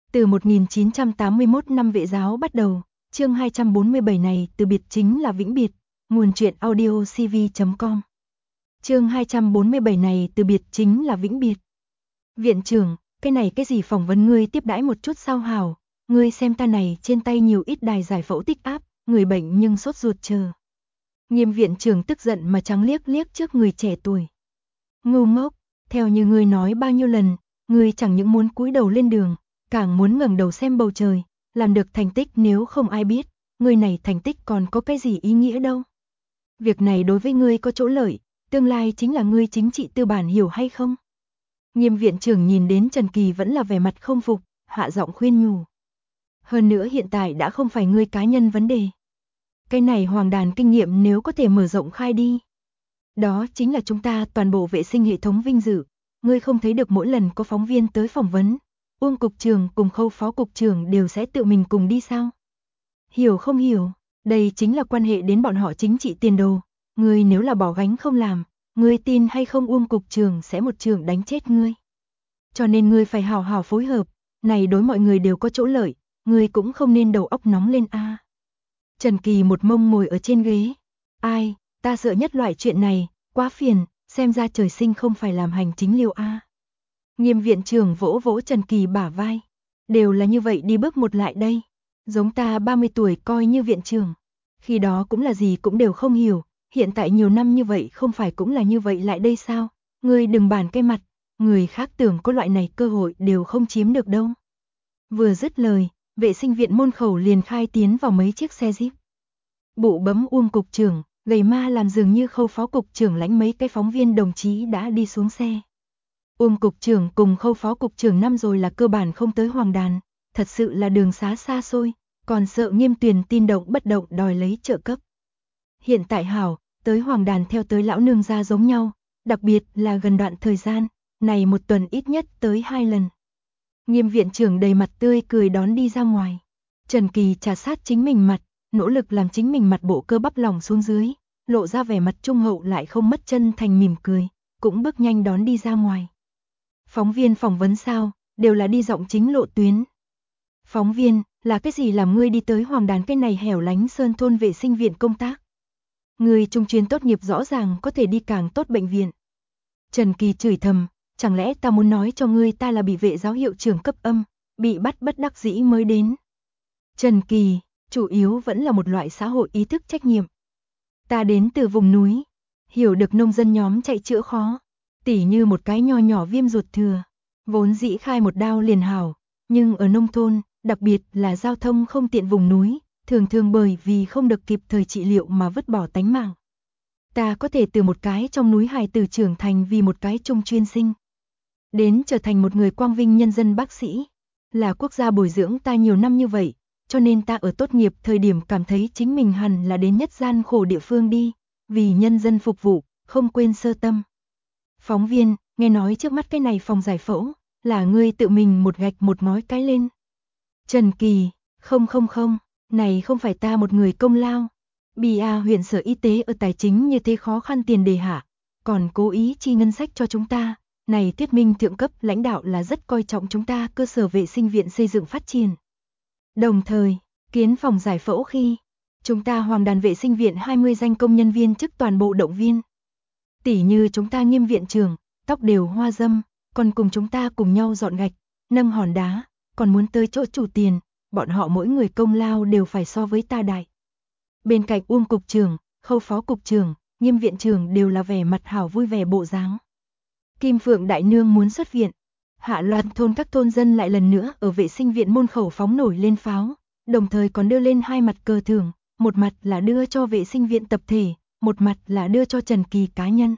Từ 1981 năm Vệ giáo bắt đầu, chương 247 này từ biệt chính là vĩnh biệt, nguồn truyện audio cv.com. Chương 247 này từ biệt chính là vĩnh biệt. Viện trưởng, cái này cái gì phỏng vấn ngươi tiếp đãi một chút sao hảo, ngươi xem ta này trên tay nhiều ít đài giải phẫu tích áp, người bệnh nhưng sốt ruột chờ. Nghiêm viện trưởng tức giận mà trắng liếc liếc trước người trẻ tuổi. Ngu ngốc, theo như ngươi nói bao nhiêu lần, ngươi chẳng những muốn cúi đầu lên đường, càng muốn ngẩng đầu xem bầu trời, làm được thành tích nếu không ai biết, ngươi này thành tích còn có cái gì ý nghĩa đâu. Việc này đối với ngươi có chỗ lợi, tương lai chính là ngươi chính trị tư bản hiểu hay không? Nghiêm viện trưởng nhìn đến Trần Kỳ vẫn là vẻ mặt không phục, hạ giọng khuyên nhủ. Hơn nữa hiện tại đã không phải ngươi cá nhân vấn đề. Cái này hoàng đàn kinh nghiệm nếu có thể mở rộng khai đi. Đó chính là chúng ta toàn bộ vệ sinh hệ thống vinh dự. Ngươi không thấy được mỗi lần có phóng viên tới phỏng vấn, Uông cục trưởng cùng Khâu phó cục trưởng đều sẽ tự mình cùng đi sao? Hiểu không hiểu, đây chính là quan hệ đến bọn họ chính trị tiền đồ. Ngươi nếu là bỏ gánh không làm, ngươi tin hay không Uông cục trưởng sẽ một trường đánh chết ngươi. Cho nên ngươi phải hào hào phối hợp, này đối mọi người đều có chỗ lợi, ngươi cũng không nên đầu óc nóng lên a. Trần Kỳ một mông ngồi ở trên ghế. Ai, ta sợ nhất loại chuyện này, quá phiền, xem ra trời sinh không phải làm hành chính liều a. Nghiêm viện trưởng vỗ vỗ Trần Kỳ bả vai. Đều là như vậy đi bước một lại đây. Giống ta 30 tuổi coi như viện trưởng. Khi đó cũng là gì cũng đều không hiểu. Hiện tại nhiều năm như vậy không phải cũng là như vậy lại đây sao? Ngươi đừng bàn cái mặt. Người khác tưởng có loại này cơ hội đều không chiếm được đâu. Vừa dứt lời, vệ sinh viện môn khẩu liền khai tiến vào mấy chiếc xe jeep. Bụ bấm Uông cục trưởng, gầy ma làm dường như Khâu phó cục trưởng lãnh mấy cái phóng viên đồng chí đã đi xuống xe. Uông cục trưởng cùng Khâu phó cục trưởng năm rồi là cơ bản không tới hoàng đàn, thật sự là đường xá xa xôi, còn sợ Nghiêm Tuyền tin động bất động đòi lấy trợ cấp. Hiện tại hảo, tới hoàng đàn theo tới lão nương gia giống nhau, đặc biệt là gần đoạn thời gian, này một tuần ít nhất tới 2 lần. Nghiêm viện trưởng đầy mặt tươi cười đón đi ra ngoài. Trần Kỳ trà sát chính mình mặt, nỗ lực làm chính mình mặt bộ cơ bắp lỏng xuống dưới, lộ ra vẻ mặt trung hậu lại không mất chân thành mỉm cười, cũng bước nhanh đón đi ra ngoài. Phóng viên phỏng vấn sao, đều là đi giọng chính lộ tuyến. Phóng viên, là cái gì làm ngươi đi tới hoàng đàn cái này hẻo lánh sơn thôn vệ sinh viện công tác? Ngươi trung chuyên tốt nghiệp rõ ràng có thể đi càng tốt bệnh viện. Trần Kỳ chửi thầm, chẳng lẽ ta muốn nói cho ngươi ta là bị vệ giáo hiệu trưởng cấp âm, bị bắt bất đắc dĩ mới đến. Trần Kỳ, chủ yếu vẫn là một loại xã hội ý thức trách nhiệm. Ta đến từ vùng núi, hiểu được nông dân nhóm chạy chữa khó, tỉ như một cái nho nhỏ viêm ruột thừa, vốn dĩ khai một đao liền hảo, nhưng ở nông thôn, đặc biệt là giao thông không tiện vùng núi, thường thường bởi vì không được kịp thời trị liệu mà vứt bỏ tánh mạng. Ta có thể từ một cái trong núi hài tử trưởng thành vì một cái trung chuyên sinh, đến trở thành một người quang vinh nhân dân bác sĩ, là quốc gia bồi dưỡng ta nhiều năm như vậy, cho nên ta ở tốt nghiệp thời điểm cảm thấy chính mình hẳn là đến nhất gian khổ địa phương đi, vì nhân dân phục vụ, không quên sơ tâm. Phóng viên, nghe nói trước mắt cái này phòng giải phẫu, là ngươi tự mình một gạch một ngói cái lên. Trần Kỳ, không, này không phải ta một người công lao. BA huyện sở y tế ở tài chính như thế khó khăn tiền đề hạ, còn cố ý chi ngân sách cho chúng ta. Này thuyết minh thượng cấp lãnh đạo là rất coi trọng chúng ta cơ sở vệ sinh viện xây dựng phát triển. Đồng thời, kiến phòng giải phẫu khi, chúng ta hoàng đàn vệ sinh viện 20 danh công nhân viên chức toàn bộ động viên. Tỉ như chúng ta Nghiêm viện trưởng, tóc đều hoa dâm, còn cùng chúng ta cùng nhau dọn gạch, nâng hòn đá, còn muốn tới chỗ chủ tiền, bọn họ mỗi người công lao đều phải so với ta đại. Bên cạnh Uông cục trưởng, Khâu phó cục trưởng, Nghiêm viện trưởng đều là vẻ mặt hảo vui vẻ bộ dáng. Kim Phượng đại nương muốn xuất viện, hạ loạt thôn các thôn dân lại lần nữa ở vệ sinh viện môn khẩu phóng nổi lên pháo, đồng thời còn đưa lên hai mặt cờ thưởng, một mặt là đưa cho vệ sinh viện tập thể, một mặt là đưa cho Trần Kỳ cá nhân.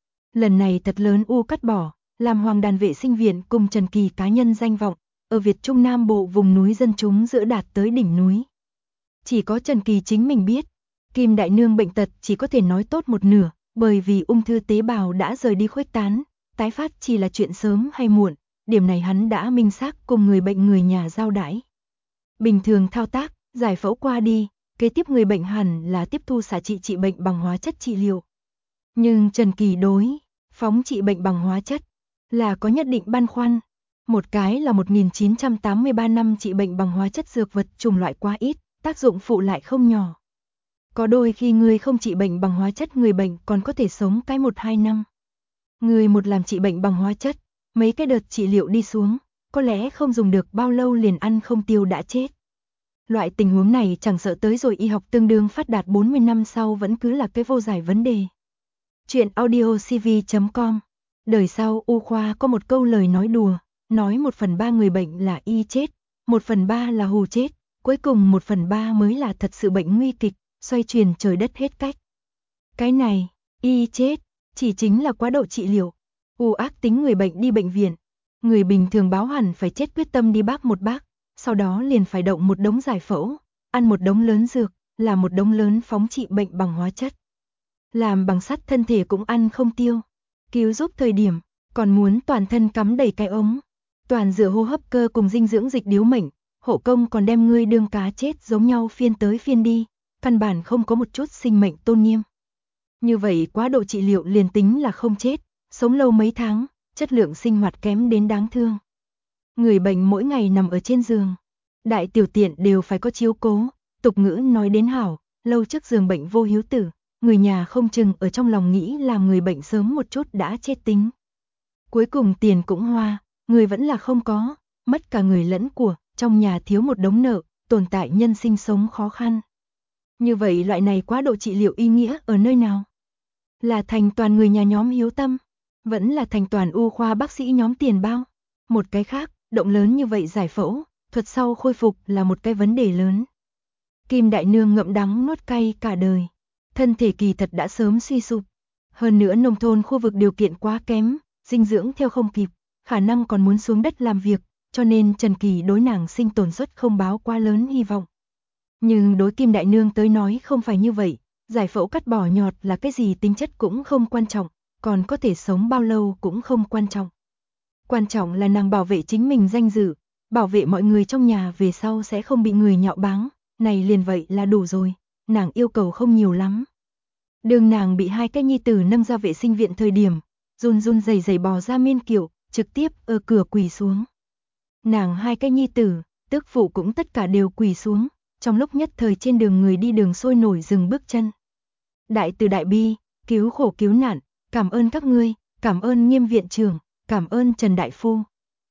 Lần này thật lớn u cắt bỏ, làm hoàng đàn vệ sinh viện cùng Trần Kỳ cá nhân danh vọng, ở Việt Trung Nam Bộ vùng núi dân chúng giữa đạt tới đỉnh núi. Chỉ có Trần Kỳ chính mình biết, Kim đại nương bệnh tật chỉ có thể nói tốt một nửa, bởi vì ung thư tế bào đã rời đi khuếch tán, tái phát chỉ là chuyện sớm hay muộn, điểm này hắn đã minh xác cùng người bệnh người nhà giao đãi. Bình thường thao tác, giải phẫu qua đi, kế tiếp người bệnh hẳn là tiếp thu xạ trị bệnh bằng hóa chất trị liệu. Nhưng Trần Kỳ đối phóng trị bệnh bằng hóa chất là có nhất định băn khoăn. Một cái là 1983 năm trị bệnh bằng hóa chất dược vật chủng loại quá ít, tác dụng phụ lại không nhỏ. Có đôi khi người không trị bệnh bằng hóa chất người bệnh còn có thể sống cái 1-2 năm. Người một làm trị bệnh bằng hóa chất, mấy cái đợt trị liệu đi xuống, có lẽ không dùng được bao lâu liền ăn không tiêu đã chết. Loại tình huống này chẳng sợ tới rồi y học tương đương phát đạt 40 năm sau vẫn cứ là cái vô giải vấn đề. Chuyện audiocv.com. Đời sau y khoa có một câu lời nói đùa, nói 1/3 người bệnh là y chết, 1/3 là hù chết, cuối cùng 1/3 mới là thật sự bệnh nguy kịch, xoay chuyển trời đất hết cách. Cái này, y chết, chỉ chính là quá độ trị liệu. Ác tính người bệnh đi bệnh viện, người bình thường báo hẳn phải chết quyết tâm đi bác một bác, sau đó liền phải động một đống giải phẫu, ăn một đống lớn dược, làm một đống lớn phóng trị bệnh bằng hóa chất. Làm bằng sắt thân thể cũng ăn không tiêu. Cứu giúp thời điểm, còn muốn toàn thân cắm đầy cái ống. Toàn dựa hô hấp cơ cùng dinh dưỡng dịch điếu mệnh, hộ công còn đem ngươi đương cá chết giống nhau phiên tới phiên đi, căn bản không có một chút sinh mệnh tôn nghiêm. Như vậy quá độ trị liệu liền tính là không chết, sống lâu mấy tháng, chất lượng sinh hoạt kém đến đáng thương. Người bệnh mỗi ngày nằm ở trên giường, đại tiểu tiện đều phải có chiếu cố, tục ngữ nói đến hảo, lâu trước giường bệnh vô hiếu tử, người nhà không chừng ở trong lòng nghĩ làm người bệnh sớm một chút đã chết tính. Cuối cùng tiền cũng hoa, người vẫn là không có, mất cả người lẫn của, trong nhà thiếu một đống nợ, tồn tại nhân sinh sống khó khăn. Như vậy loại này quá độ trị liệu ý nghĩa ở nơi nào? Là thành toàn người nhà nhóm hiếu tâm, vẫn là thành toàn y khoa bác sĩ nhóm tiền bao. Một cái khác, động lớn như vậy giải phẫu, thuật sau khôi phục là một cái vấn đề lớn. Kim Đại Nương ngậm đắng nuốt cay cả đời, thân thể kỳ thật đã sớm suy sụp. Hơn nữa nông thôn khu vực điều kiện quá kém, dinh dưỡng theo không kịp, khả năng còn muốn xuống đất làm việc, cho nên Trần Kỳ đối nàng sinh tồn suất không báo quá lớn hy vọng. Nhưng đối Kim Đại Nương tới nói không phải như vậy, giải phẫu cắt bỏ nhọt là cái gì tính chất cũng không quan trọng, còn có thể sống bao lâu cũng không quan trọng. Quan trọng là nàng bảo vệ chính mình danh dự, bảo vệ mọi người trong nhà về sau sẽ không bị người nhạo báng, này liền vậy là đủ rồi, nàng yêu cầu không nhiều lắm. Đường nàng bị hai cái nhi tử nâng ra vệ sinh viện thời điểm, run run rẩy rẩy bò ra miên kiệu, trực tiếp ở cửa quỳ xuống. Nàng hai cái nhi tử, tức phụ cũng tất cả đều quỳ xuống, trong lúc nhất thời trên đường người đi đường sôi nổi dừng bước chân. Đại từ đại bi, cứu khổ cứu nạn, cảm ơn các ngươi, cảm ơn Nghiêm viện trưởng, cảm ơn Trần đại phu.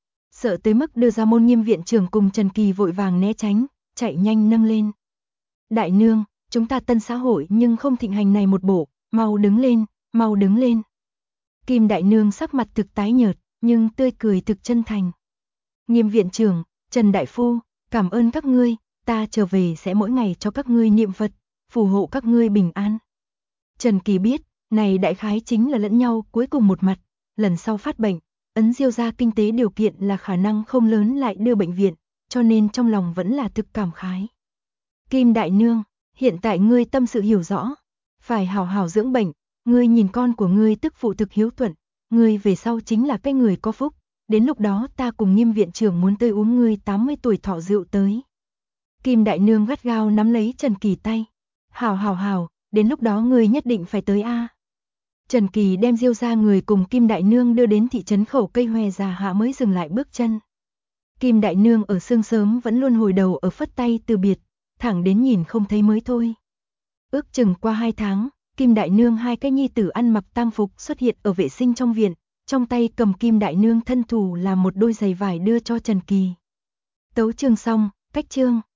Sợ tới mức đưa ra môn Nghiêm viện trưởng cùng Trần Kỳ vội vàng né tránh, chạy nhanh nâng lên. Đại nương, chúng ta tân xã hội nhưng không thịnh hành này một bộ, mau đứng lên, mau đứng lên. Kim Đại Nương sắc mặt thực tái nhợt, nhưng tươi cười thực chân thành. Nghiêm viện trưởng, Trần đại phu, cảm ơn các ngươi, ta trở về sẽ mỗi ngày cho các ngươi niệm Phật, phù hộ các ngươi bình an. Trần Kỳ biết, này đại khái chính là lẫn nhau cuối cùng một mặt, lần sau phát bệnh, Ấn Diêu gia kinh tế điều kiện là khả năng không lớn lại đưa bệnh viện, cho nên trong lòng vẫn là thực cảm khái. Kim Đại Nương, hiện tại ngươi tâm sự hiểu rõ, phải hảo hảo dưỡng bệnh, ngươi nhìn con của ngươi tức phụ thực hiếu thuận, ngươi về sau chính là cái người có phúc, đến lúc đó ta cùng Nghiêm viện trưởng muốn tới uống ngươi 80 tuổi thọ rượu tới. Kim Đại Nương gắt gao nắm lấy Trần Kỳ tay. Hảo, đến lúc đó ngươi nhất định phải tới a. Trần Kỳ đem Diêu gia người cùng Kim Đại Nương đưa đến thị trấn khẩu cây hòe già hạ mới dừng lại bước chân. Kim Đại Nương ở sương sớm vẫn luôn hồi đầu ở phất tay từ biệt, thẳng đến nhìn không thấy mới thôi. Ước chừng qua 2 tháng, Kim Đại Nương hai cái nhi tử ăn mặc tang phục xuất hiện ở vệ sinh trong viện, trong tay cầm Kim Đại Nương thân thủ làm một đôi giày vải đưa cho Trần Kỳ. Tấu chương xong, cách chương.